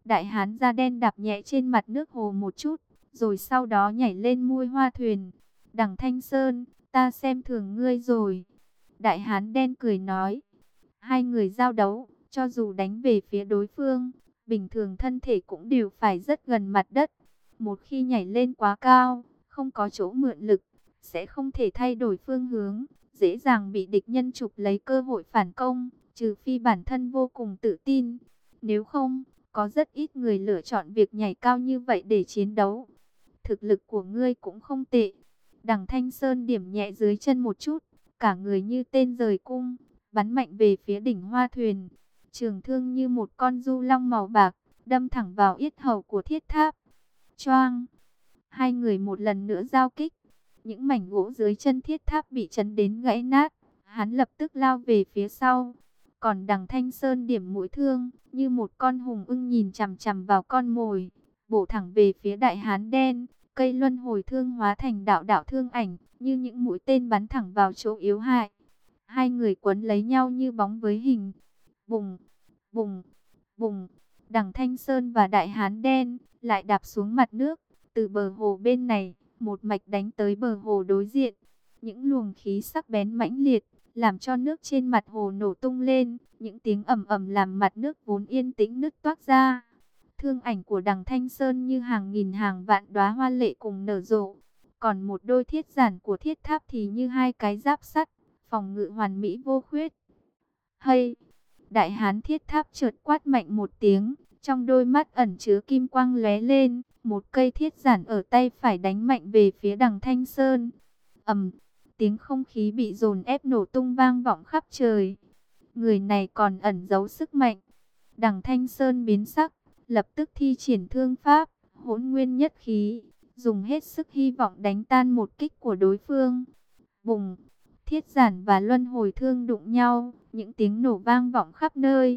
Đại hán da đen đạp nhẹ trên mặt nước hồ một chút, rồi sau đó nhảy lên mui hoa thuyền. Đằng Thanh Sơn, ta xem thường ngươi rồi. Đại hán đen cười nói. Hai người giao đấu, cho dù đánh về phía đối phương, bình thường thân thể cũng đều phải rất gần mặt đất. Một khi nhảy lên quá cao, không có chỗ mượn lực, sẽ không thể thay đổi phương hướng, dễ dàng bị địch nhân chụp lấy cơ hội phản công, trừ phi bản thân vô cùng tự tin. Nếu không, có rất ít người lựa chọn việc nhảy cao như vậy để chiến đấu. Thực lực của ngươi cũng không tệ. Đằng Thanh Sơn điểm nhẹ dưới chân một chút, cả người như tên rời cung, bắn mạnh về phía đỉnh hoa thuyền. Trường thương như một con du long màu bạc, đâm thẳng vào yết hầu của thiết tháp. Choang! Hai người một lần nữa giao kích. Những mảnh gỗ dưới chân thiết tháp bị chấn đến gãy nát. Hắn lập tức lao về phía sau. Còn đằng Thanh Sơn điểm mũi thương, như một con hùng ưng nhìn chằm chằm vào con mồi, bổ thẳng về phía đại hán đen. Cây luân hồi thương hóa thành đạo đạo thương ảnh, như những mũi tên bắn thẳng vào chỗ yếu hại. Hai người quấn lấy nhau như bóng với hình. Bùng, bùng, bùng. Đằng Thanh Sơn và đại hán đen lại đạp xuống mặt nước. Từ bờ hồ bên này, một mạch đánh tới bờ hồ đối diện. Những luồng khí sắc bén mãnh liệt, làm cho nước trên mặt hồ nổ tung lên. Những tiếng ầm ầm làm mặt nước vốn yên tĩnh nứt toác ra. Thương ảnh của đằng Thanh Sơn như hàng nghìn hàng vạn đóa hoa lệ cùng nở rộ. Còn một đôi thiết giản của thiết tháp thì như hai cái giáp sắt, phòng ngự hoàn mỹ vô khuyết. Hay! Đại hán thiết tháp chợt quát mạnh một tiếng, trong đôi mắt ẩn chứa kim quang lóe lên, một cây thiết giản ở tay phải đánh mạnh về phía đằng Thanh Sơn. Ầm! Tiếng không khí bị dồn ép nổ tung vang vọng khắp trời. Người này còn ẩn giấu sức mạnh. Đằng Thanh Sơn biến sắc, lập tức thi triển thương pháp, hỗn nguyên nhất khí, dùng hết sức hy vọng đánh tan một kích của đối phương. Bùng! Thiết giản và luân hồi thương đụng nhau, những tiếng nổ vang vọng khắp nơi.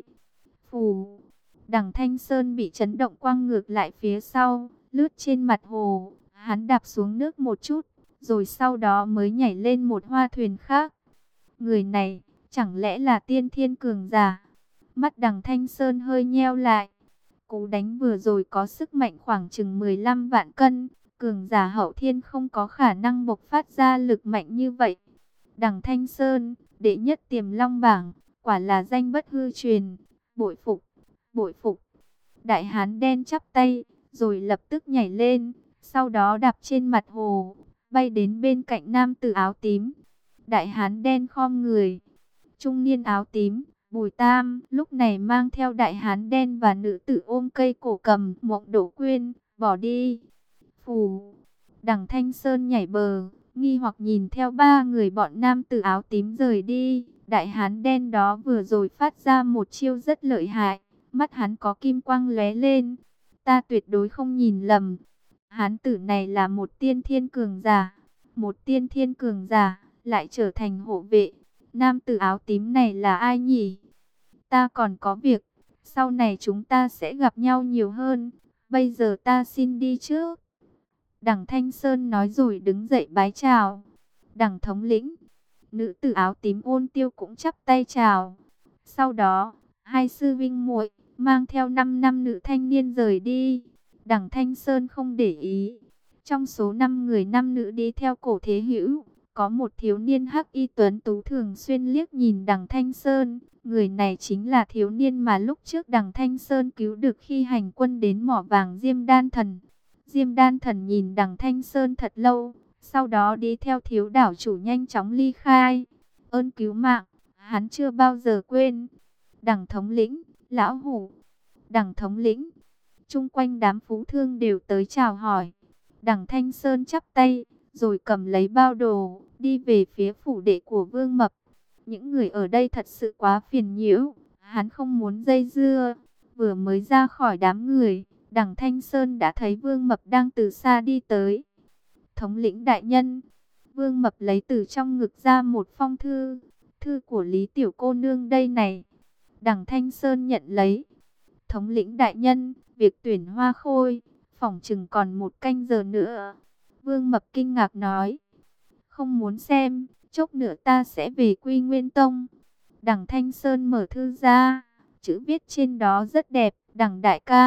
Phù! Đằng Thanh Sơn bị chấn động quăng ngược lại phía sau, lướt trên mặt hồ, hắn đạp xuống nước một chút, rồi sau đó mới nhảy lên một hoa thuyền khác. Người này, chẳng lẽ là tiên thiên cường giả? Mắt đằng Thanh Sơn hơi nheo lại. Cú đánh vừa rồi có sức mạnh khoảng chừng 15 vạn cân. Cường giả hậu thiên không có khả năng bộc phát ra lực mạnh như vậy. Đằng Thanh Sơn, đệ nhất Tiềm Long bảng, quả là danh bất hư truyền. Bội phục, bội phục. Đại hán đen chắp tay, rồi lập tức nhảy lên. Sau đó đạp trên mặt hồ, bay đến bên cạnh nam tử áo tím. Đại hán đen khom người. Trung niên áo tím, Bùi Tam, lúc này mang theo đại hán đen và nữ tử ôm cây cổ cầm Mộng Đỗ Quyên, bỏ đi. Phù! Đằng Thanh Sơn nhảy bờ, nghi hoặc nhìn theo ba người bọn nam tử áo tím rời đi. Đại hán đen đó vừa rồi phát ra một chiêu rất lợi hại, mắt hắn có kim quang lóe lên. Ta tuyệt đối không nhìn lầm. Hán tử này là một tiên thiên cường giả. Một tiên thiên cường giả, lại trở thành hộ vệ. Nam tử áo tím này là ai nhỉ? Ta còn có việc, sau này chúng ta sẽ gặp nhau nhiều hơn. Bây giờ ta xin đi trước. Đằng Thanh Sơn nói rồi đứng dậy bái chào. Đằng thống lĩnh, nữ tử áo tím Ôn Tiêu cũng chắp tay chào. Sau đó, hai sư vinh muội mang theo 5 nam nữ thanh niên rời đi. Đằng Thanh Sơn không để ý. Trong số 5 người 5 nữ đi theo Cổ Thế Hữu, có một thiếu niên hắc y tuấn tú thường xuyên liếc nhìn đằng Thanh Sơn. Người này chính là thiếu niên mà lúc trước đằng Thanh Sơn cứu được khi hành quân đến mỏ vàng Diêm Đan Thần. Diêm Đan Thần nhìn đằng Thanh Sơn thật lâu, sau đó đi theo thiếu đảo chủ nhanh chóng ly khai. Ơn cứu mạng, hắn chưa bao giờ quên. Đằng thống lĩnh, lão hủ. Đằng thống lĩnh, chung quanh đám phú thương đều tới chào hỏi. Đằng Thanh Sơn chắp tay, rồi cầm lấy bao đồ, đi về phía phủ đệ của Vương Mập. Những người ở đây thật sự quá phiền nhiễu, hắn không muốn dây dưa. Vừa mới ra khỏi đám người, đằng Thanh Sơn đã thấy Vương Mập đang từ xa đi tới. Thống lĩnh đại nhân. Vương Mập lấy từ trong ngực ra một phong thư. Thư của Lý Tiểu cô nương đây này. Đằng Thanh Sơn nhận lấy. Thống lĩnh đại nhân, việc tuyển Hoa Khôi, phỏng chừng còn 1 canh giờ nữa. Vương Mập kinh ngạc nói. Không muốn xem, chốc nữa ta sẽ về Quy Nguyên Tông. Đằng Thanh Sơn mở thư ra, chữ viết trên đó rất đẹp. Đằng đại ca,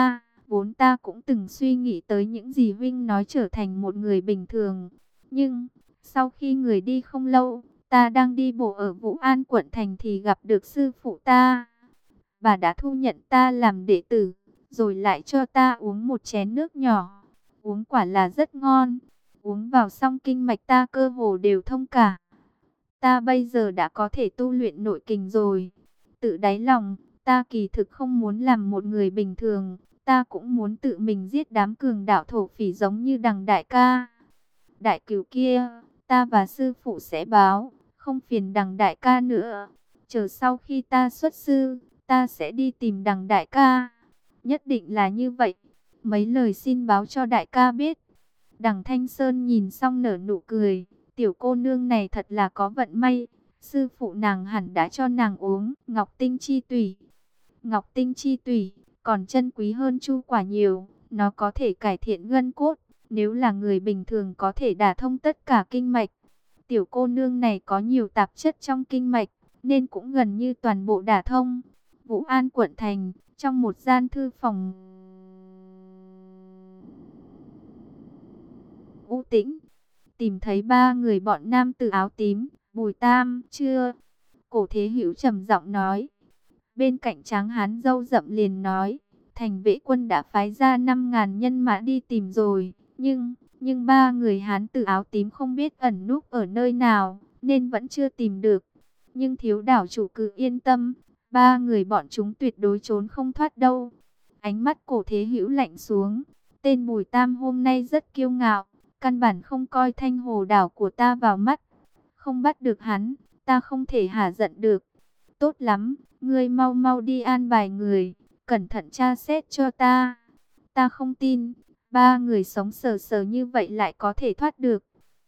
Vốn ta cũng từng suy nghĩ tới những gì huynh nói trở thành một người bình thường. Nhưng, sau khi người đi không lâu, ta đang đi bộ ở Vũ An quận thành thì gặp được sư phụ ta. Bà đã thu nhận ta làm đệ tử, rồi lại cho ta uống một chén nước nhỏ. Uống quả là rất ngon. Uống vào xong kinh mạch ta cơ hồ đều thông cả. Ta bây giờ đã có thể tu luyện nội kình rồi. Tự đáy lòng, ta kỳ thực không muốn làm một người bình thường. Ta cũng muốn tự mình giết đám cường đạo thổ phỉ giống như Đằng đại ca. Đại cửu kia, ta và sư phụ sẽ báo, không phiền Đằng đại ca nữa. Chờ sau khi ta xuất sư, ta sẽ đi tìm Đằng đại ca. Nhất định là như vậy. Mấy lời xin báo cho đại ca biết. Đằng Thanh Sơn nhìn xong nở nụ cười. Tiểu cô nương này thật là có vận may. Sư phụ nàng hẳn đã cho nàng uống Ngọc Tinh Chi Tủy. Ngọc Tinh Chi Tủy còn chân quý hơn chu quả nhiều. Nó có thể cải thiện gân cốt. Nếu là người bình thường có thể đả thông tất cả kinh mạch. Tiểu cô nương này có nhiều tạp chất trong kinh mạch, nên cũng gần như toàn bộ đả thông. Vũ An quận thành, trong một gian thư phòng u tĩnh, tìm thấy ba người bọn nam tử áo tím. Bùi Tam chưa? Cổ Thế Hữu trầm giọng nói. Bên cạnh Tráng Hán râu rậm liền nói, thành vệ quân đã phái ra 5.000 nhân mã đi tìm rồi, nhưng ba người Hán tử áo tím không biết ẩn núp ở nơi nào, nên vẫn chưa tìm được. Nhưng thiếu đảo chủ cứ yên tâm, ba người bọn chúng tuyệt đối trốn không thoát đâu. Ánh mắt Cổ Thế Hữu lạnh xuống. Tên Bùi Tam hôm nay rất kiêu ngạo, căn bản không coi Thanh Hồ đảo của ta vào mắt. Không bắt được hắn, ta không thể hả giận được. Tốt lắm, ngươi mau mau đi an bài người, cẩn thận tra xét cho ta. Ta không tin, ba người sống sờ sờ như vậy lại có thể thoát được.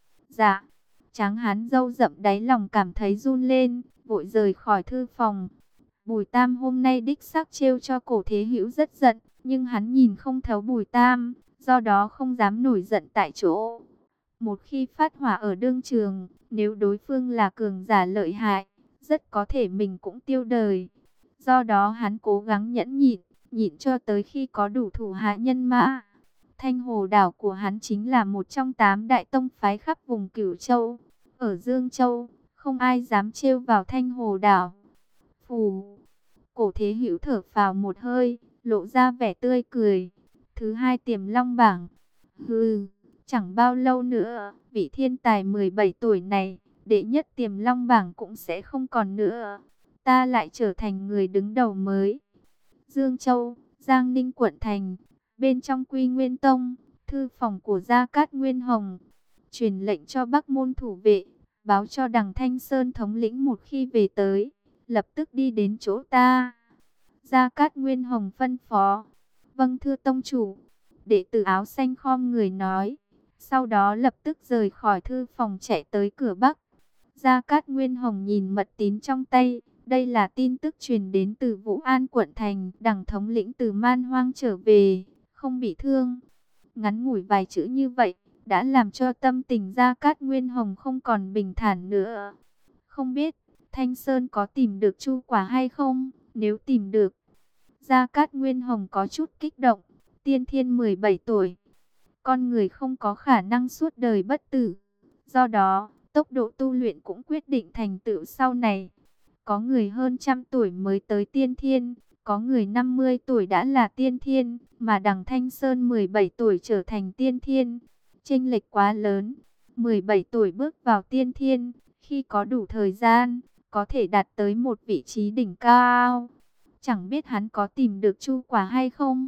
Dạ, Tráng Hán râu rậm đáy lòng cảm thấy run lên, vội rời khỏi thư phòng. Bùi Tam hôm nay đích xác trêu cho Cổ Thế Hữu rất giận, nhưng hắn nhìn không thấu Bùi Tam, do đó không dám nổi giận tại chỗ. Một khi phát hỏa ở đương trường, nếu đối phương là cường giả lợi hại, rất có thể mình cũng tiêu đời. Do đó hắn cố gắng nhẫn nhịn, nhịn cho tới khi có đủ thủ hạ nhân mã. Thanh Hồ đảo của hắn chính là một trong 8 đại tông phái khắp vùng Cửu Châu. Ở Dương Châu, không ai dám trêu vào Thanh Hồ đảo. Phù, Cổ Thế Hữu thở phào một hơi, lộ ra vẻ tươi cười. Thứ hai Tiềm Long bảng. Hừ, chẳng bao lâu nữa, vị thiên tài 17 tuổi này, đệ nhất Tiềm Long bảng cũng sẽ không còn nữa. Ta lại trở thành người đứng đầu mới. Dương Châu, Giang Ninh quận thành, bên trong Quy Nguyên Tông, thư phòng của Gia Cát Nguyên Hồng, truyền lệnh cho Bắc môn thủ vệ, báo cho Đằng Thanh Sơn thống lĩnh một khi về tới, lập tức đi đến chỗ ta. Gia Cát Nguyên Hồng phân phó. Vâng thưa tông chủ. Đệ tử áo xanh khom người nói. Sau đó lập tức rời khỏi thư phòng chạy tới cửa Bắc. Gia Cát Nguyên Hồng nhìn mật tín trong tay. Đây là tin tức truyền đến từ Vũ An quận thành. Đằng thống lĩnh từ Man Hoang trở về, không bị thương. Ngắn ngủi vài chữ như vậy, đã làm cho tâm tình Gia Cát Nguyên Hồng không còn bình thản nữa. Không biết, Thanh Sơn có tìm được chu quả hay không? Nếu tìm được, Gia Cát Nguyên Hồng có chút kích động. Tiên thiên 17 tuổi. Con người không có khả năng suốt đời bất tử. Do đó, tốc độ tu luyện cũng quyết định thành tựu sau này. Có người hơn 100 tuổi mới tới tiên thiên. Có người 50 tuổi đã là tiên thiên. Mà Đằng Thanh Sơn 17 tuổi trở thành tiên thiên. Chênh lệch quá lớn. 17 tuổi bước vào tiên thiên. Khi có đủ thời gian, có thể đạt tới một vị trí đỉnh cao. Chẳng biết hắn có tìm được chu quả hay không?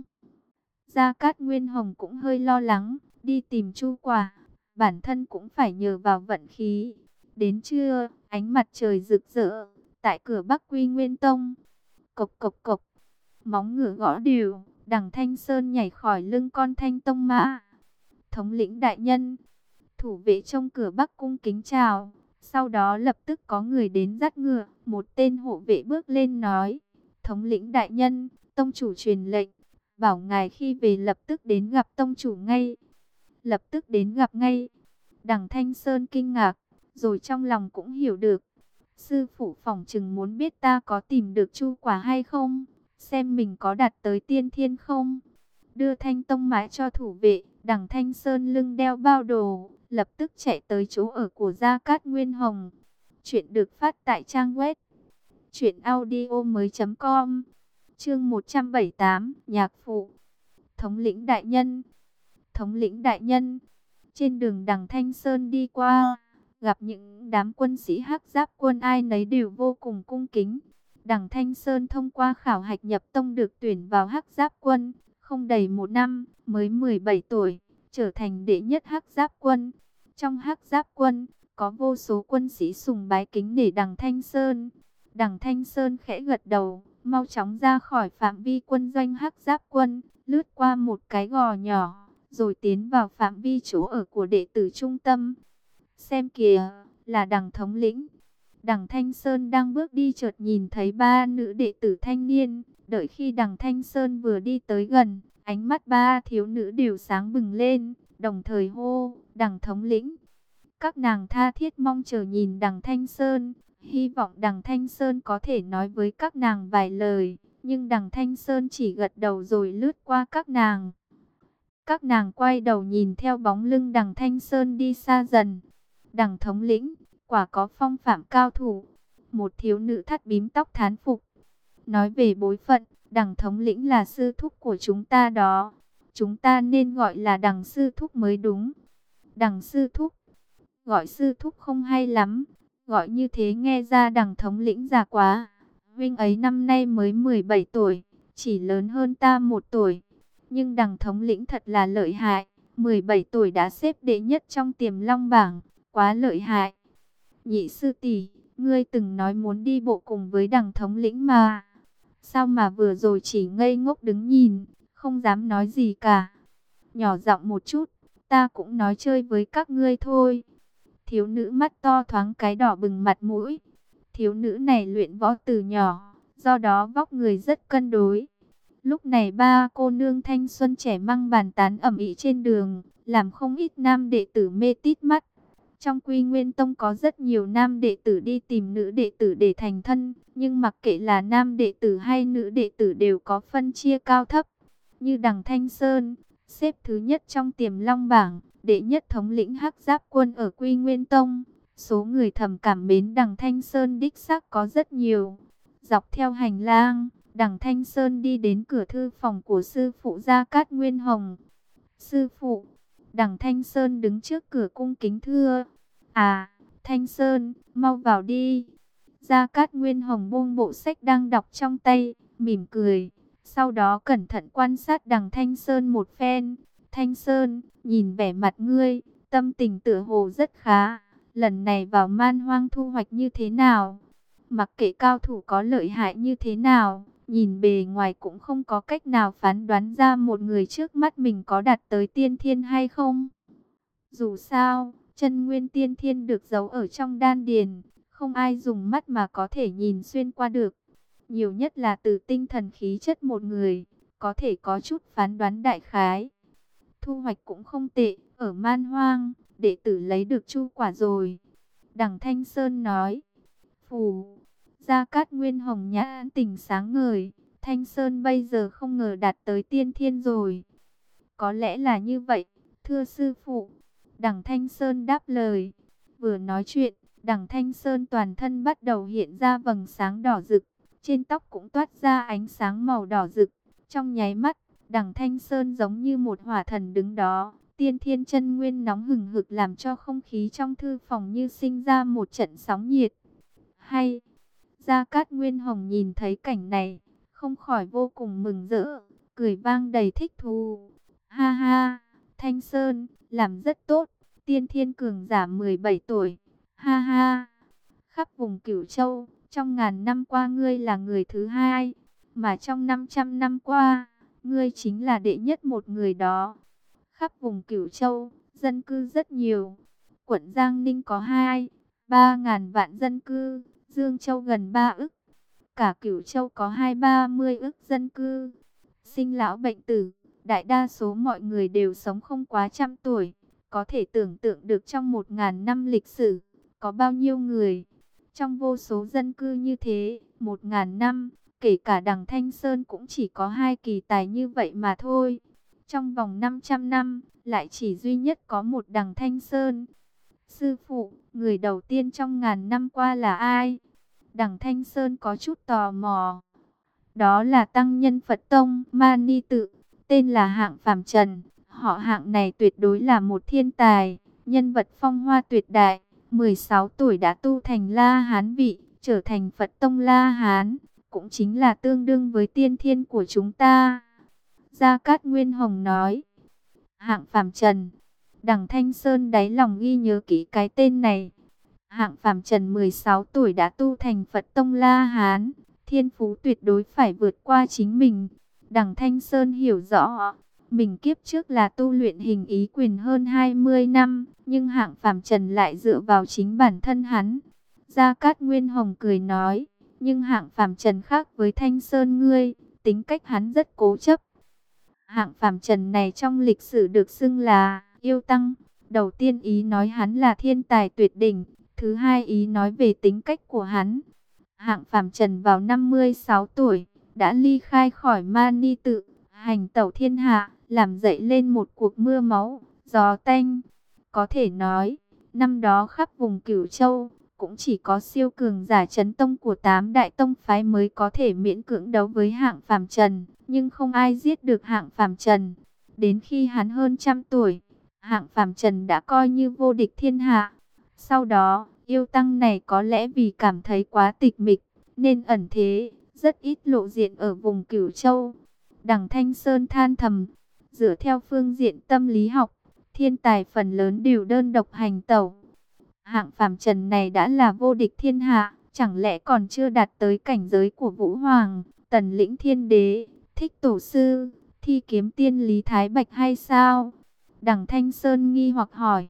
Gia Cát Nguyên Hồng cũng hơi lo lắng, đi tìm chu quả, bản thân cũng phải nhờ vào vận khí. Đến trưa, ánh mặt trời rực rỡ, tại cửa Bắc Quy Nguyên Tông. Cộc cộc cộc, móng ngựa gõ đều, Đằng Thanh Sơn nhảy khỏi lưng con thanh tông mã. Thống lĩnh đại nhân, thủ vệ trong cửa Bắc cung kính chào. Sau đó lập tức có người đến dắt ngựa, một tên hộ vệ bước lên nói. Thống lĩnh đại nhân, tông chủ truyền lệnh, bảo ngài khi về lập tức đến gặp tông chủ ngay. Lập tức đến gặp ngay. Đằng Thanh Sơn kinh ngạc, rồi trong lòng cũng hiểu được. Sư phụ phỏng chừng muốn biết ta có tìm được chu quả hay không, xem mình có đạt tới tiên thiên không. đưa Thanh Tông mãi cho thủ vệ. Đằng Thanh Sơn lưng đeo bao đồ, lập tức chạy tới chỗ ở của Gia Cát Nguyên Hồng. Chuyện được phát tại trang web truyệnaudiomoi.com. Chương 178, nhạc phụ. Thống lĩnh đại nhân. Thống lĩnh đại nhân. Trên đường đằng Thanh Sơn đi qua, gặp những đám quân sĩ Hắc Giáp quân ai nấy đều vô cùng cung kính. Đằng Thanh Sơn thông qua khảo hạch nhập tông được tuyển vào Hắc Giáp quân, không đầy 1 năm, mới 17 tuổi, trở thành đệ nhất Hắc Giáp quân. Trong Hắc Giáp quân, có vô số quân sĩ sùng bái kính nể đằng Thanh Sơn. Đằng Thanh Sơn khẽ gật đầu, mau chóng ra khỏi phạm vi quân doanh Hắc Giáp quân, lướt qua một cái gò nhỏ, rồi tiến vào phạm vi chỗ ở của đệ tử trung tâm. Xem kìa, là đằng thống lĩnh. Đằng Thanh Sơn đang bước đi chợt nhìn thấy 3 nữ đệ tử thanh niên. Đợi khi đằng Thanh Sơn vừa đi tới gần, ánh mắt 3 thiếu nữ đều sáng bừng lên, đồng thời hô, đằng thống lĩnh. Các nàng tha thiết mong chờ nhìn đằng Thanh Sơn, hy vọng đằng Thanh Sơn có thể nói với các nàng vài lời. Nhưng đằng Thanh Sơn chỉ gật đầu rồi lướt qua các nàng. Các nàng quay đầu nhìn theo bóng lưng đằng Thanh Sơn đi xa dần. Đằng thống lĩnh, quả có phong phạm cao thủ. Một thiếu nữ thắt bím tóc thán phục. Nói về bối phận, đằng thống lĩnh là sư thúc của chúng ta đó. Chúng ta nên gọi là đằng sư thúc mới đúng. Đằng sư thúc. Gọi sư thúc không hay lắm. Gọi như thế nghe ra đằng thống lĩnh già quá. Huynh ấy năm nay mới 17 tuổi. Chỉ lớn hơn ta 1 tuổi. Nhưng đằng thống lĩnh thật là lợi hại. 17 tuổi đã xếp đệ nhất trong Tiềm Long bảng. Quá lợi hại. Nhị sư tỷ, ngươi từng nói muốn đi bộ cùng với đằng thống lĩnh mà. Sao mà vừa rồi chỉ ngây ngốc đứng nhìn, không dám nói gì cả. Nhỏ giọng một chút, ta cũng nói chơi với các ngươi thôi. Thiếu nữ mắt to thoáng cái đỏ bừng mặt mũi. Thiếu nữ này luyện võ từ nhỏ, do đó vóc người rất cân đối. Lúc này 3 cô nương thanh xuân trẻ măng bàn tán ầm ĩ trên đường, làm không ít nam đệ tử mê tít mắt. Trong Quy Nguyên Tông có rất nhiều nam đệ tử đi tìm nữ đệ tử để thành thân, nhưng mặc kệ là nam đệ tử hay nữ đệ tử đều có phân chia cao thấp. Như đằng Thanh Sơn, xếp thứ nhất trong Tiềm Long bảng, đệ nhất thống lĩnh Hắc Giáp quân ở Quy Nguyên Tông. Số người thầm cảm mến đằng Thanh Sơn đích xác có rất nhiều. Dọc theo hành lang, đằng Thanh Sơn đi đến cửa thư phòng của sư phụ Gia Cát Nguyên Hồng. Sư phụ, đằng Thanh Sơn đứng trước cửa cung kính thưa. À, Thanh Sơn, mau vào đi. Gia Cát Nguyên Hồng buông bộ sách đang đọc trong tay, mỉm cười. Sau đó cẩn thận quan sát đằng Thanh Sơn một phen. Thanh Sơn, nhìn vẻ mặt ngươi, tâm tình tựa hồ rất khá. Lần này vào Man Hoang thu hoạch như thế nào? Mặc kệ cao thủ có lợi hại như thế nào, nhìn bề ngoài cũng không có cách nào phán đoán ra một người trước mắt mình có đạt tới tiên thiên hay không. Dù sao, chân nguyên tiên thiên được giấu ở trong đan điền, không ai dùng mắt mà có thể nhìn xuyên qua được. Nhiều nhất là từ tinh thần khí chất một người, có thể có chút phán đoán đại khái. Thu hoạch cũng không tệ, ở Man Hoang, đệ tử lấy được chu quả rồi. Đằng Thanh Sơn nói, phù, Gia Cát Nguyên Hồng nhãn tình sáng ngời, Thanh Sơn bây giờ không ngờ đạt tới tiên thiên rồi. Có lẽ là như vậy, thưa sư phụ. Đằng Thanh Sơn đáp lời. Vừa nói chuyện, đằng Thanh Sơn toàn thân bắt đầu hiện ra vầng sáng đỏ rực. Trên tóc cũng toát ra ánh sáng màu đỏ rực. Trong nháy mắt, đằng Thanh Sơn giống như một hỏa thần đứng đó. Tiên thiên chân nguyên nóng hừng hực làm cho không khí trong thư phòng như sinh ra một trận sóng nhiệt. Hay, Gia Cát Nguyên Hồng nhìn thấy cảnh này, không khỏi vô cùng mừng rỡ, cười vang đầy thích thú. Ha ha, Thanh Sơn, làm rất tốt, tiên thiên cường giả 17 tuổi. Ha ha, khắp vùng Cửu Châu, trong ngàn năm qua ngươi là người thứ hai, mà trong 500 năm qua, ngươi chính là đệ nhất một người đó. Khắp vùng Cửu Châu, dân cư rất nhiều. Quận Giang Ninh có 3 ngàn vạn dân cư, Dương Châu gần 3 ức. Cả Cửu Châu có 30 ức dân cư. Sinh lão bệnh tử, đại đa số mọi người đều sống không quá 100 tuổi. Có thể tưởng tượng được trong 1000 năm lịch sử, có bao nhiêu người. Trong vô số dân cư như thế, 1000 năm, kể cả đằng Thanh Sơn cũng chỉ có 2 kỳ tài như vậy mà thôi. Trong vòng 500 năm, lại chỉ duy nhất có một Đằng Thanh Sơn. Sư phụ, người đầu tiên trong ngàn năm qua là ai? Đằng Thanh Sơn có chút tò mò. Đó là tăng nhân Phật Tông Mani Tự, tên là Hạng Phàm Trần. Họ Hạng này tuyệt đối là một thiên tài, nhân vật phong hoa tuyệt đại. 16 tuổi đã tu thành La Hán vị, trở thành Phật Tông La Hán, cũng chính là tương đương với tiên thiên của chúng ta. Gia Cát Nguyên Hồng nói. Hạng Phàm Trần. Đằng Thanh Sơn đáy lòng ghi nhớ kỹ cái tên này. Hạng Phàm Trần 16 tuổi đã tu thành Phật Tông La Hán, thiên phú tuyệt đối phải vượt qua chính mình. Đằng Thanh Sơn hiểu rõ, mình kiếp trước là tu luyện hình ý quyền hơn 20 năm, nhưng Hạng Phàm Trần lại dựa vào chính bản thân hắn. Gia Cát Nguyên Hồng cười nói, nhưng Hạng Phàm Trần khác với Thanh Sơn ngươi, tính cách hắn rất cố chấp. Hạng Phàm Trần này trong lịch sử được xưng là yêu tăng. Đầu tiên ý nói hắn là thiên tài tuyệt đỉnh, thứ hai ý nói về tính cách của hắn. Hạng Phàm Trần vào 56 tuổi, đã ly khai khỏi Mani Tự, hành tẩu thiên hạ, làm dậy lên một cuộc mưa máu, gió tanh. Có thể nói, năm đó khắp vùng Cửu Châu, cũng chỉ có siêu cường giả chấn tông của 8 đại tông phái mới có thể miễn cưỡng đấu với Hạng Phàm Trần, nhưng không ai giết được Hạng Phàm Trần. Đến khi hắn hơn trăm tuổi, Hạng Phàm Trần đã coi như vô địch thiên hạ. Sau đó, yêu tăng này có lẽ vì cảm thấy quá tịch mịch, nên ẩn thế, rất ít lộ diện ở vùng Cửu Châu. Đằng Thanh Sơn than thầm, dựa theo phương diện tâm lý học, thiên tài phần lớn đều đơn độc hành tẩu. Hạng Phàm Trần này đã là vô địch thiên hạ, chẳng lẽ còn chưa đạt tới cảnh giới của Vũ Hoàng, Tần Lĩnh Thiên Đế, Thích Tổ Sư, Thi Kiếm Tiên Lý Thái Bạch hay sao? Đằng Thanh Sơn nghi hoặc hỏi.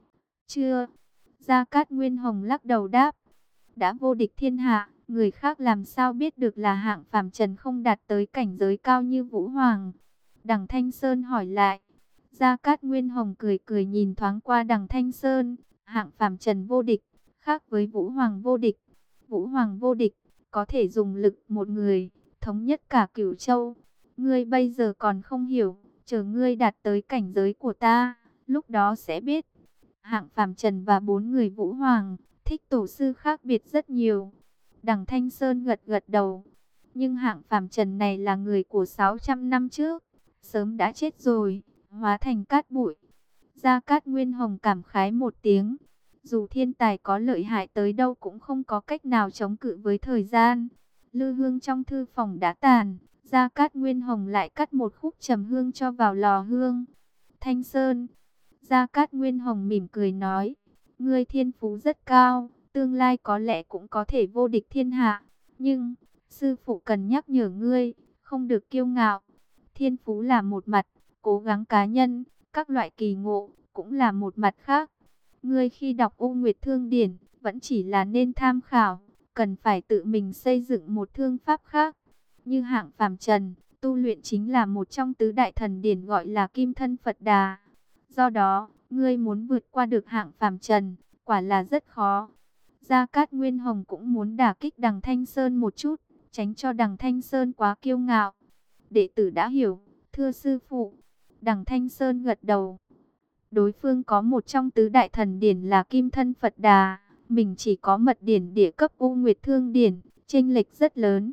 Chưa. Gia Cát Nguyên Hồng lắc đầu đáp. Đã vô địch thiên hạ, người khác làm sao biết được là Hạng Phàm Trần không đạt tới cảnh giới cao như Vũ Hoàng? Đằng Thanh Sơn hỏi lại. Gia Cát Nguyên Hồng cười cười nhìn thoáng qua Đằng Thanh Sơn. Hạng Phàm Trần vô địch, khác với Vũ Hoàng vô địch. Vũ Hoàng vô địch, có thể dùng lực một người, thống nhất cả Cửu Châu. Ngươi bây giờ còn không hiểu, chờ ngươi đạt tới cảnh giới của ta, lúc đó sẽ biết. Hạng Phàm Trần và 4 người Vũ Hoàng, Thích Tổ Sư khác biệt rất nhiều. Đằng Thanh Sơn gật gật đầu. Nhưng Hạng Phàm Trần này là người của 600 năm trước, sớm đã chết rồi, hóa thành cát bụi. Gia Cát Nguyên Hồng cảm khái một tiếng. Dù thiên tài có lợi hại tới đâu cũng không có cách nào chống cự với thời gian. Lư hương trong thư phòng đã tàn. Gia Cát Nguyên Hồng lại cắt một khúc trầm hương cho vào lò hương. Thanh Sơn. Gia Cát Nguyên Hồng mỉm cười nói. Ngươi thiên phú rất cao, tương lai có lẽ cũng có thể vô địch thiên hạ. Nhưng, sư phụ cần nhắc nhở ngươi, không được kiêu ngạo. Thiên phú là một mặt, cố gắng cá nhân, các loại kỳ ngộ, cũng là một mặt khác. Ngươi khi đọc U Nguyệt Thương Điển, vẫn chỉ là nên tham khảo, cần phải tự mình xây dựng một thương pháp khác. Như Hạng Phàm Trần, tu luyện chính là một trong tứ đại thần điển gọi là Kim Thân Phật Đà. Do đó, ngươi muốn vượt qua được Hạng Phàm Trần, quả là rất khó. Gia Cát Nguyên Hồng cũng muốn đả kích Đằng Thanh Sơn một chút, tránh cho Đằng Thanh Sơn quá kiêu ngạo. Đệ tử đã hiểu, thưa sư phụ. Đằng Thanh Sơn gật đầu. Đối phương có một trong tứ đại thần điển là Kim Thân Phật Đà, mình chỉ có mật điển địa cấp U Nguyệt Thương Điển, chênh lệch rất lớn.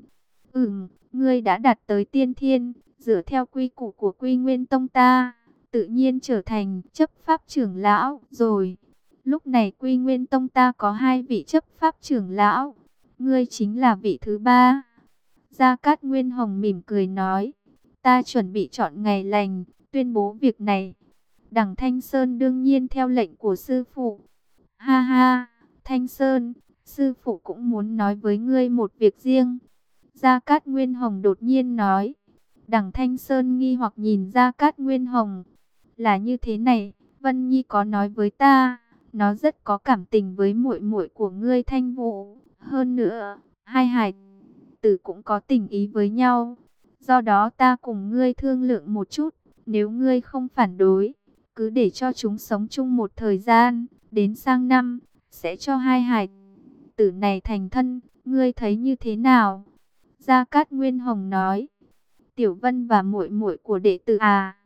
Ngươi đã đạt tới tiên thiên, dựa theo quy củ của Quy Nguyên Tông ta, tự nhiên trở thành chấp pháp trưởng lão rồi. Lúc này Quy Nguyên Tông ta có 2 vị chấp pháp trưởng lão, ngươi chính là vị thứ 3. Gia Cát Nguyên Hồng mỉm cười nói, ta chuẩn bị chọn ngày lành, tuyên bố việc này. Đằng Thanh Sơn đương nhiên theo lệnh của sư phụ. Ha ha, Thanh Sơn, sư phụ cũng muốn nói với ngươi một việc riêng. Gia Cát Nguyên Hồng đột nhiên nói. Đằng Thanh Sơn nghi hoặc nhìn Gia Cát Nguyên Hồng. Là như thế này, Vân Nhi có nói với ta, nó rất có cảm tình với muội muội của ngươi Thanh Vũ. Hơn nữa, hai hài tử cũng có tình ý với nhau. Do đó ta cùng ngươi thương lượng một chút, nếu ngươi không phản đối, cứ để cho chúng sống chung một thời gian, đến sang năm, sẽ cho hai hài tử này thành thân, ngươi thấy như thế nào? Gia Cát Nguyên Hồng nói, Tiểu Vân và muội muội của đệ tử à?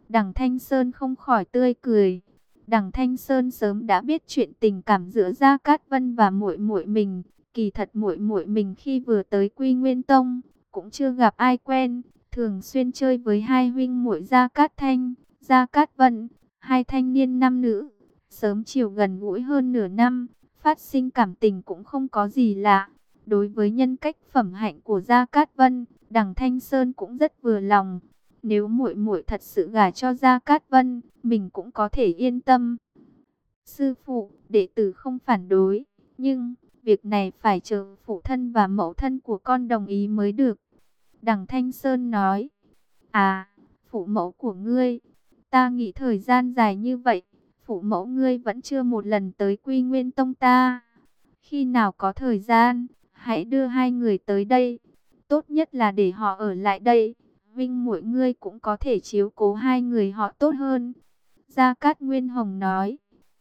Đằng Thanh Sơn không khỏi tươi cười. Đằng Thanh Sơn sớm đã biết chuyện tình cảm giữa Gia Cát Vân và muội muội mình. Kỳ thật muội muội mình khi vừa tới Quy Nguyên Tông cũng chưa gặp ai quen, thường xuyên chơi với hai huynh muội Gia Cát Thanh, Gia Cát Vân, hai thanh niên nam nữ, sớm chiều gần gũi hơn nửa năm, phát sinh cảm tình cũng không có gì lạ. Đối với nhân cách phẩm hạnh của Gia Cát Vân, Đằng Thanh Sơn cũng rất vừa lòng. Nếu muội muội thật sự gả cho Gia Cát Vân, mình cũng có thể yên tâm. Sư phụ, đệ tử không phản đối, nhưng việc này phải chờ phụ thân và mẫu thân của con đồng ý mới được. Đằng Thanh Sơn nói, à, phụ mẫu của ngươi, ta nghĩ thời gian dài như vậy, phụ mẫu ngươi vẫn chưa một lần tới Quy Nguyên Tông ta. Khi nào có thời gian, hãy đưa hai người tới đây, tốt nhất là để họ ở lại đây. Vinh muội ngươi cũng có thể chiếu cố hai người họ tốt hơn. Gia Cát Nguyên Hồng nói,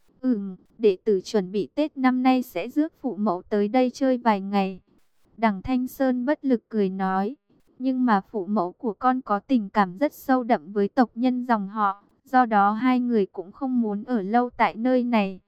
đệ tử chuẩn bị Tết năm nay sẽ rước phụ mẫu tới đây chơi vài ngày. Đằng Thanh Sơn bất lực cười nói, nhưng mà phụ mẫu của con có tình cảm rất sâu đậm với tộc nhân dòng họ, do đó hai người cũng không muốn ở lâu tại nơi này.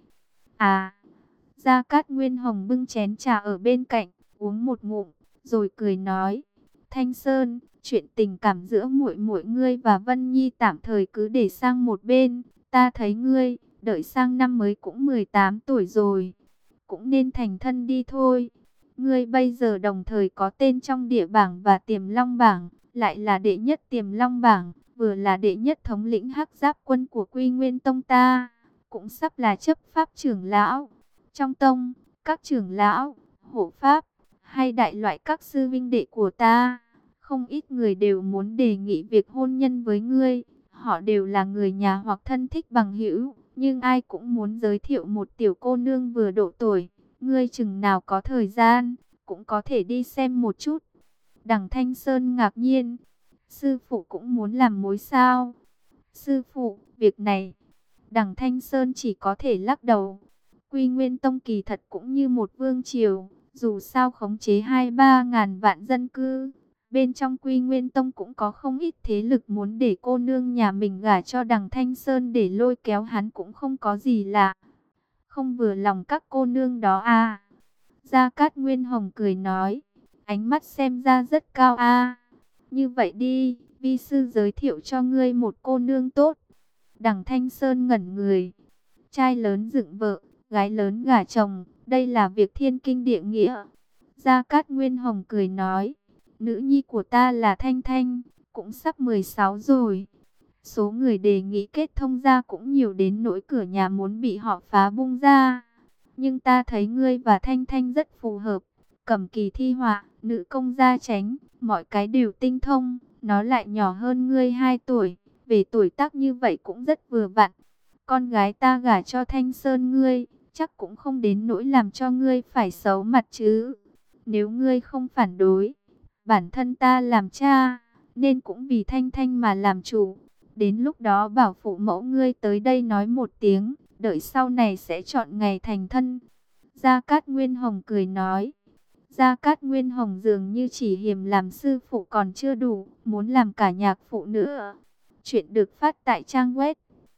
À, Gia Cát Nguyên Hồng bưng chén trà ở bên cạnh, uống một ngụm, rồi cười nói, Thanh Sơn, chuyện tình cảm giữa muội muội ngươi và Vân Nhi tạm thời cứ để sang một bên. Ta thấy ngươi, đợi sang năm mới cũng 18 tuổi rồi, cũng nên thành thân đi thôi. Ngươi bây giờ đồng thời có tên trong địa bảng và Tiềm Long bảng, lại là đệ nhất Tiềm Long bảng, vừa là đệ nhất thống lĩnh Hắc Giáp quân của Quy Nguyên Tông ta, cũng sắp là chấp pháp trưởng lão. Trong tông, các trưởng lão, hộ pháp, hay đại loại các sư vinh đệ của ta, không ít người đều muốn đề nghị việc hôn nhân với ngươi. Họ đều là người nhà hoặc thân thích bằng hữu, nhưng ai cũng muốn giới thiệu một tiểu cô nương vừa độ tuổi. Ngươi chừng nào có thời gian, cũng có thể đi xem một chút. Đằng Thanh Sơn ngạc nhiên, sư phụ cũng muốn làm mối sao? Sư phụ, việc này, đằng Thanh Sơn chỉ có thể lắc đầu. Quy Nguyên Tông kỳ thật cũng như một vương triều, dù sao khống chế 2-3 ngàn vạn dân cư. Bên trong Quy Nguyên Tông cũng có không ít thế lực muốn để cô nương nhà mình gả cho đằng Thanh Sơn để lôi kéo hắn cũng không có gì lạ. Không vừa lòng các cô nương đó à? Gia Cát Nguyên Hồng cười nói, ánh mắt xem ra rất cao à. Như vậy đi, vi sư giới thiệu cho ngươi một cô nương tốt. Đằng Thanh Sơn ngẩn người, trai lớn dựng vợ, gái lớn gả chồng, đây là việc thiên kinh địa nghĩa. Gia Cát Nguyên Hồng cười nói, nữ nhi của ta là Thanh Thanh, cũng sắp 16 rồi. Số người đề nghị kết thông gia cũng nhiều đến nỗi cửa nhà muốn bị họ phá bung ra. Nhưng ta thấy ngươi và Thanh Thanh rất phù hợp. Cầm kỳ thi họa, nữ công gia chánh, mọi cái đều tinh thông. Nó lại nhỏ hơn ngươi 2 tuổi, về tuổi tác như vậy cũng rất vừa vặn. Con gái ta gả cho Thanh Sơn ngươi, chắc cũng không đến nỗi làm cho ngươi phải xấu mặt chứ. Nếu ngươi không phản đối, bản thân ta làm cha, nên cũng vì Thanh Thanh mà làm chủ. Đến lúc đó bảo phụ mẫu ngươi tới đây nói một tiếng, đợi sau này sẽ chọn ngày thành thân. Gia Cát Nguyên Hồng cười nói. Gia Cát Nguyên Hồng dường như chỉ hiềm làm sư phụ còn chưa đủ, muốn làm cả nhạc phụ nữa. Chuyện được phát tại trang web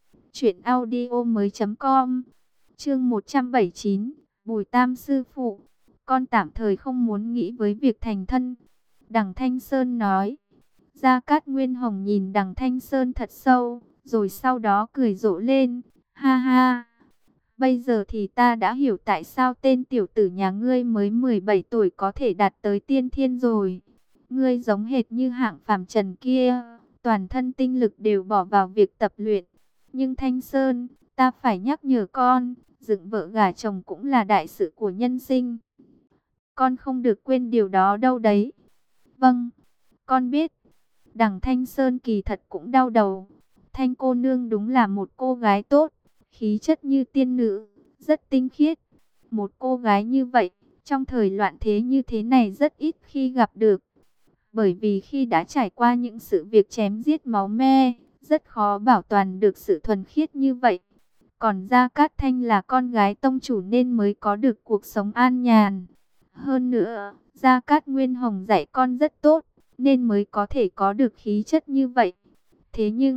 truyệnaudiomoi.com. Chương 179, Bùi Tam sư phụ, con tạm thời không muốn nghĩ với việc thành thân. Đằng Thanh Sơn nói. Gia Cát Nguyên Hồng nhìn đằng Thanh Sơn thật sâu, rồi sau đó cười rộ lên. Ha ha, bây giờ thì ta đã hiểu tại sao tên tiểu tử nhà ngươi mới 17 tuổi có thể đạt tới tiên thiên rồi. Ngươi giống hệt như hạng phàm trần kia, toàn thân tinh lực đều bỏ vào việc tập luyện. Nhưng Thanh Sơn, ta phải nhắc nhở con, dựng vợ gả chồng cũng là đại sự của nhân sinh. Con không được quên điều đó đâu đấy. Vâng, con biết. Đằng Thanh Sơn kỳ thật cũng đau đầu. Thanh cô nương đúng là một cô gái tốt, khí chất như tiên nữ, rất tinh khiết. Một cô gái như vậy, trong thời loạn thế như thế này rất ít khi gặp được. Bởi vì khi đã trải qua những sự việc chém giết máu me, rất khó bảo toàn được sự thuần khiết như vậy. Còn Gia Cát Thanh là con gái tông chủ nên mới có được cuộc sống an nhàn. Hơn nữa, Gia Cát Nguyên Hồng dạy con rất tốt, nên mới có thể có được khí chất như vậy. Thế nhưng,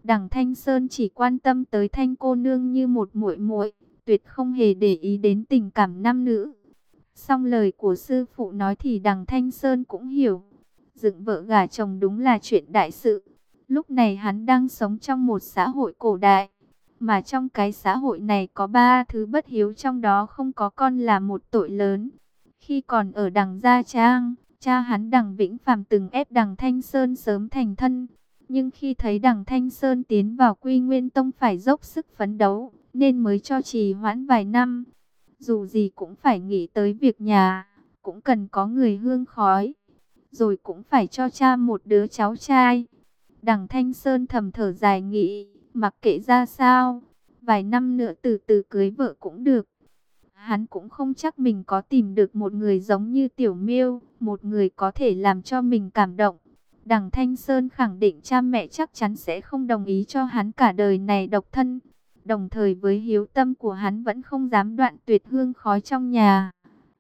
Đằng Thanh Sơn chỉ quan tâm tới Thanh cô nương như một muội muội, tuyệt không hề để ý đến tình cảm nam nữ. Song lời của sư phụ nói thì đằng Thanh Sơn cũng hiểu. Dựng vợ gả chồng đúng là chuyện đại sự. Lúc này hắn đang sống trong một xã hội cổ đại. Mà trong cái xã hội này có 3 thứ bất hiếu, trong đó không có con là một tội lớn. Khi còn ở đằng Gia Trang, cha hắn đằng Vĩnh Phàm từng ép đằng Thanh Sơn sớm thành thân. Nhưng khi thấy đằng Thanh Sơn tiến vào Quy Nguyên Tông phải dốc sức phấn đấu, nên mới cho trì hoãn vài năm. Dù gì cũng phải nghĩ tới việc nhà, cũng cần có người hương khói. Rồi cũng phải cho cha một đứa cháu trai. Đằng Thanh Sơn thầm thở dài nghĩ, mặc kệ ra sao, vài năm nữa từ từ cưới vợ cũng được. Hắn cũng không chắc mình có tìm được một người giống như Tiểu Miêu, một người có thể làm cho mình cảm động. Đằng Thanh Sơn khẳng định cha mẹ chắc chắn sẽ không đồng ý cho hắn cả đời này độc thân. Đồng thời với hiếu tâm của hắn vẫn không dám đoạn tuyệt hương khói trong nhà.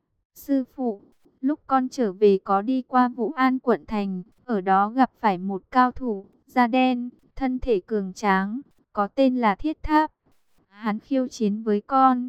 Sư phụ, lúc con trở về có đi qua Vũ An quận thành, ở đó gặp phải một cao thủ, da đen, thân thể cường tráng, có tên là Thiết Tháp. Hắn khiêu chiến với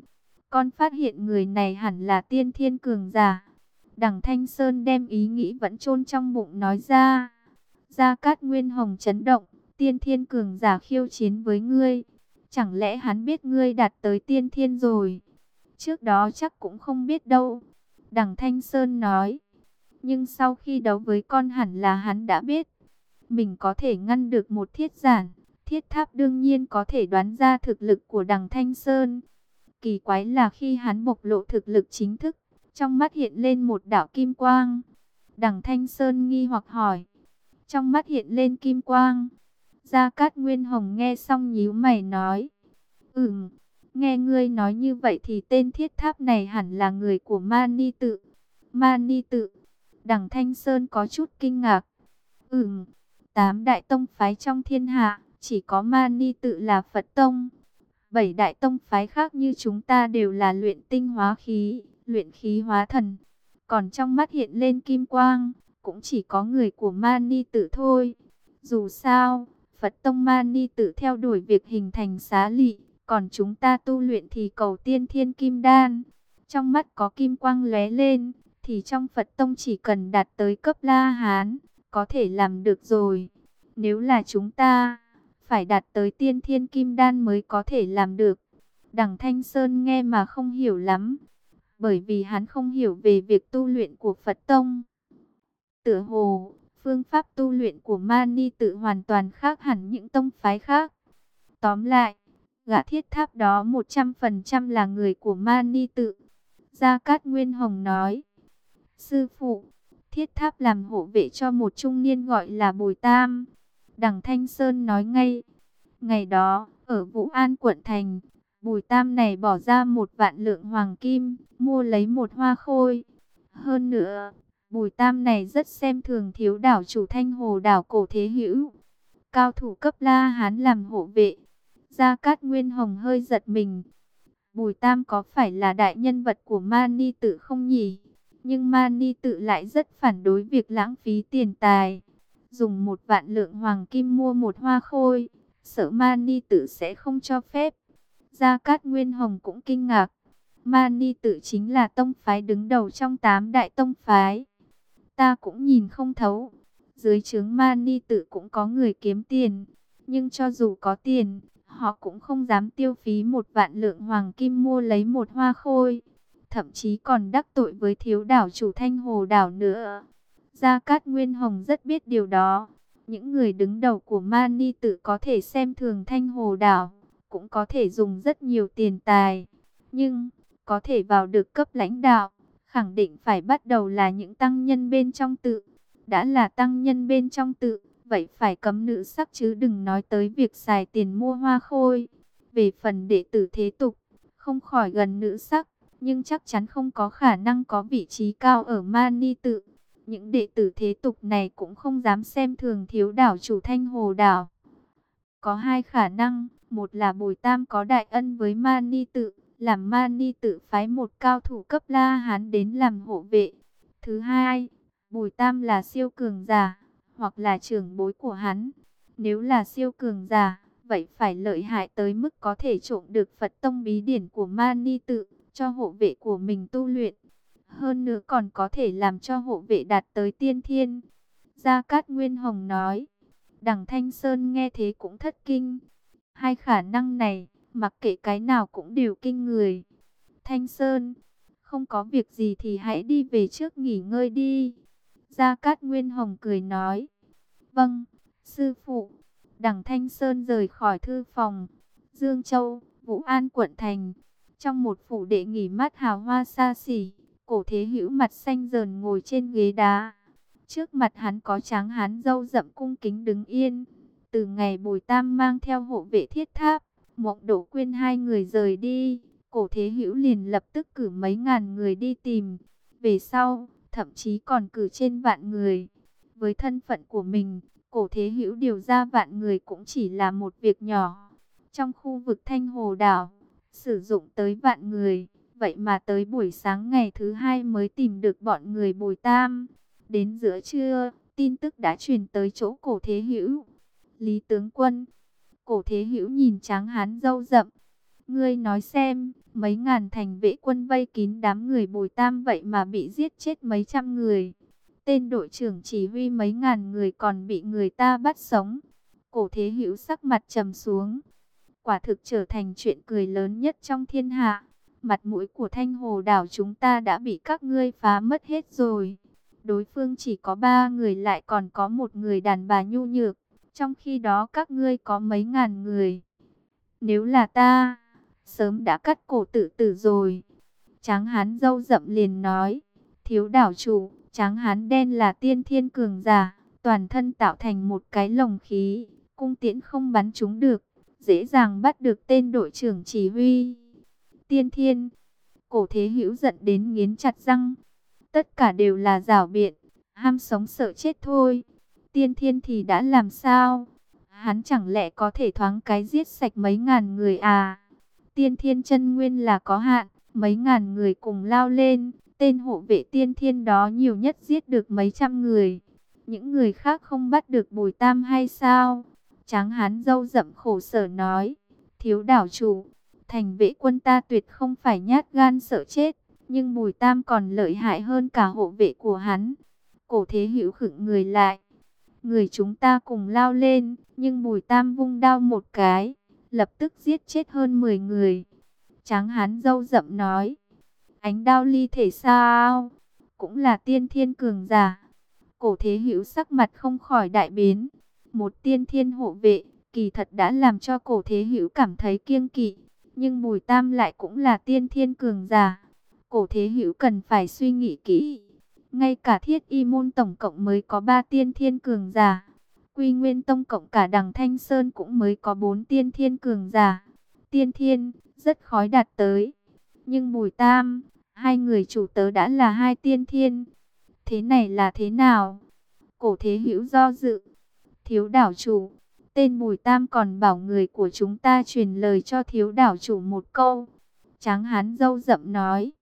con phát hiện người này hẳn là tiên thiên cường giả. Đằng Thanh Sơn đem ý nghĩ vẫn chôn trong bụng nói ra. Gia Cát Nguyên Hồng chấn động, tiên thiên cường giả khiêu chiến với ngươi. Chẳng lẽ hắn biết ngươi đạt tới tiên thiên rồi? Trước đó chắc cũng không biết đâu. Đằng Thanh Sơn nói. Nhưng sau khi đấu với con hẳn là hắn đã biết. Mình có thể ngăn được một thiết giản. Thiết Tháp đương nhiên có thể đoán ra thực lực của đằng Thanh Sơn. Kỳ quái là khi hắn bộc lộ thực lực chính thức, trong mắt hiện lên một đạo kim quang. Đằng Thanh Sơn nghi hoặc hỏi. Trong mắt hiện lên kim quang. Gia Cát Nguyên Hồng nghe xong nhíu mày nói. Nghe ngươi nói như vậy thì tên Thiết Tháp này hẳn là người của Mani Tự. Mani Tự. Đằng Thanh Sơn có chút kinh ngạc. 8 đại tông phái trong thiên hạ, chỉ có Mani Tự là Phật tông. 7 đại tông phái khác như chúng ta đều là luyện tinh hóa khí, luyện khí hóa thần. Còn trong mắt hiện lên kim quang, cũng chỉ có người của Mani Tự thôi. Dù sao, Phật tông Mani Tự theo đuổi việc hình thành xá lị, còn chúng ta tu luyện thì cầu tiên thiên kim đan. Trong mắt có kim quang lóe lên, thì trong Phật tông chỉ cần đạt tới cấp La Hán, có thể làm được rồi. Nếu là chúng ta, phải đạt tới tiên thiên kim đan mới có thể làm được. Đằng Thanh Sơn nghe mà không hiểu lắm, bởi vì hắn không hiểu về việc tu luyện của Phật tông. Tựa hồ, phương pháp tu luyện của Mani Tự hoàn toàn khác hẳn những tông phái khác. Tóm lại, gã Thiết Tháp đó 100% là người của Mani Tự. Gia Cát Nguyên Hồng nói. Sư phụ, Thiết Tháp làm hộ vệ cho một trung niên gọi là Bùi Tam. Đằng Thanh Sơn nói ngay. Ngày đó, ở Vũ An quận thành, Bùi Tam này bỏ ra 1.000.000 hoàng kim, mua lấy một hoa khôi. Hơn nữa, Bùi Tam này rất xem thường thiếu đảo chủ Thanh Hồ đảo Cổ Thế Hữu. Cao thủ cấp La Hán làm hộ vệ. Gia Cát Nguyên Hồng hơi giật mình. Bùi Tam có phải là đại nhân vật của Mani Tự không nhỉ? Nhưng Mani Tự lại rất phản đối việc lãng phí tiền tài. Dùng 1.000.000 hoàng kim mua một hoa khôi, sợ Mani Tự sẽ không cho phép. Gia Cát Nguyên Hồng cũng kinh ngạc. Mani Tự chính là tông phái đứng đầu trong 8 đại tông phái. Ta cũng nhìn không thấu. Dưới trướng Mani Tự cũng có người kiếm tiền. Nhưng cho dù có tiền, họ cũng không dám tiêu phí 1.000.000 hoàng kim mua lấy một hoa khôi. Thậm chí còn đắc tội với thiếu đảo chủ Thanh Hồ đảo nữa. Gia Cát Nguyên Hồng rất biết điều đó. Những người đứng đầu của Mani Tự có thể xem thường Thanh Hồ đảo, cũng có thể dùng rất nhiều tiền tài. Nhưng, có thể vào được cấp lãnh đạo, khẳng định phải bắt đầu là những tăng nhân bên trong tự. Đã là tăng nhân bên trong tự, vậy phải cấm nữ sắc chứ đừng nói tới việc xài tiền mua hoa khôi. Về phần đệ tử thế tục, không khỏi gần nữ sắc, nhưng chắc chắn không có khả năng có vị trí cao ở Mani Tự. Những đệ tử thế tục này cũng không dám xem thường thiếu đảo chủ Thanh Hồ đảo. Có hai khả năng, một là Bùi Tam có đại ân với Mani Tự, làm Mani Tự phái một cao thủ cấp La Hán đến làm hộ vệ. Thứ hai, Bùi Tam là siêu cường giả, hoặc là trưởng bối của hắn. Nếu là siêu cường giả, vậy phải lợi hại tới mức có thể trộm được Phật tông bí điển của Mani Tự, cho hộ vệ của mình tu luyện. Hơn nữa còn có thể làm cho hộ vệ đạt tới tiên thiên. Gia Cát Nguyên Hồng nói. Đằng Thanh Sơn nghe thế cũng thất kinh. Hai khả năng này, mặc kệ cái nào cũng đều kinh người. Thanh Sơn, không có việc gì thì hãy đi về trước nghỉ ngơi đi. Gia Cát Nguyên Hồng cười nói. Vâng, sư phụ. Đằng Thanh Sơn rời khỏi thư phòng. Dương Châu, Vũ An quận thành. Trong một phủ đệ nghỉ mát hào hoa xa xỉ, Cổ Thế Hữu mặt xanh dờn ngồi trên ghế đá. Trước mặt hắn có tráng hán râu rậm cung kính đứng yên. Từ ngày Bùi Tam mang theo hộ vệ thiết tháp, Mộng Đỗ Quyên hai người rời đi, Cổ Thế Hữu liền lập tức cử mấy ngàn người đi tìm. Về sau, thậm chí còn cử trên vạn người. Với thân phận của mình, Cổ Thế Hữu điều ra vạn người cũng chỉ là một việc nhỏ. Trong khu vực Thanh Hồ Đảo, sử dụng tới vạn người, vậy mà tới buổi sáng ngày thứ hai mới tìm được bọn người Bùi Tam. Đến giữa trưa, tin tức đã truyền tới chỗ Cổ Thế Hữu. Lý tướng quân, Cổ Thế Hữu nhìn tráng hán râu rậm. Ngươi nói xem, mấy ngàn thành vệ quân vây kín đám người Bùi Tam vậy mà bị giết chết mấy trăm người. Tên đội trưởng chỉ huy mấy ngàn người còn bị người ta bắt sống. Cổ Thế Hữu sắc mặt trầm xuống. Quả thực trở thành chuyện cười lớn nhất trong thiên hạ. Mặt mũi của Thanh Hồ Đảo chúng ta đã bị các ngươi phá mất hết rồi. Đối phương chỉ có 3 người lại còn có một người đàn bà nhu nhược. Trong khi đó các ngươi có mấy ngàn người. Nếu là ta, sớm đã cắt cổ tự tử rồi. Tráng hán râu rậm liền nói. Thiếu đảo chủ, tráng hán đen là tiên thiên cường giả. Toàn thân tạo thành một cái lồng khí. Cung tiễn không bắn trúng được. Dễ dàng bắt được tên đội trưởng chỉ huy. Tiên thiên. Cổ Thế Hữu giận đến nghiến chặt răng. Tất cả đều là giảo biện. Ham sống sợ chết thôi. Tiên thiên thì đã làm sao? Hắn chẳng lẽ có thể thoáng cái giết sạch mấy ngàn người à? Tiên thiên chân nguyên là có hạn. Mấy ngàn người cùng lao lên. Tên hộ vệ tiên thiên đó nhiều nhất giết được mấy trăm người. Những người khác không bắt được Bùi Tam hay sao? Tráng hán râu rậm khổ sở nói. Thiếu đảo chủ, thành vệ quân ta tuyệt không phải nhát gan sợ chết. Nhưng Bùi Tam còn lợi hại hơn cả hộ vệ của hắn. Cổ Thế Hữu khựng người lại. Người chúng ta cùng lao lên, nhưng Bùi Tam vung đao một cái, lập tức giết chết hơn 10 người. Tráng hán râu rậm nói. Ánh đao ly thể sao? Cũng là tiên thiên cường giả. Cổ Thế Hữu sắc mặt không khỏi đại biến. Một tiên thiên hộ vệ, kỳ thật đã làm cho Cổ Thế Hữu cảm thấy kiêng kỵ. Nhưng Bùi Tam lại cũng là tiên thiên cường giả. Cổ Thế Hữu cần phải suy nghĩ kỹ. Ngay cả Thiết Y môn tổng cộng mới có 3 tiên thiên cường giả. Quy Nguyên tông cộng cả Đằng Thanh Sơn cũng mới có 4 tiên thiên cường giả. Tiên thiên, rất khó đạt tới. Nhưng Bùi Tam, hai người chủ tớ đã là 2 tiên thiên. Thế này là thế nào? Cổ Thế Hữu do dự. Thiếu đảo chủ, tên Bùi Tam còn bảo người của chúng ta truyền lời cho thiếu đảo chủ một câu. Tráng hán râu rậm nói.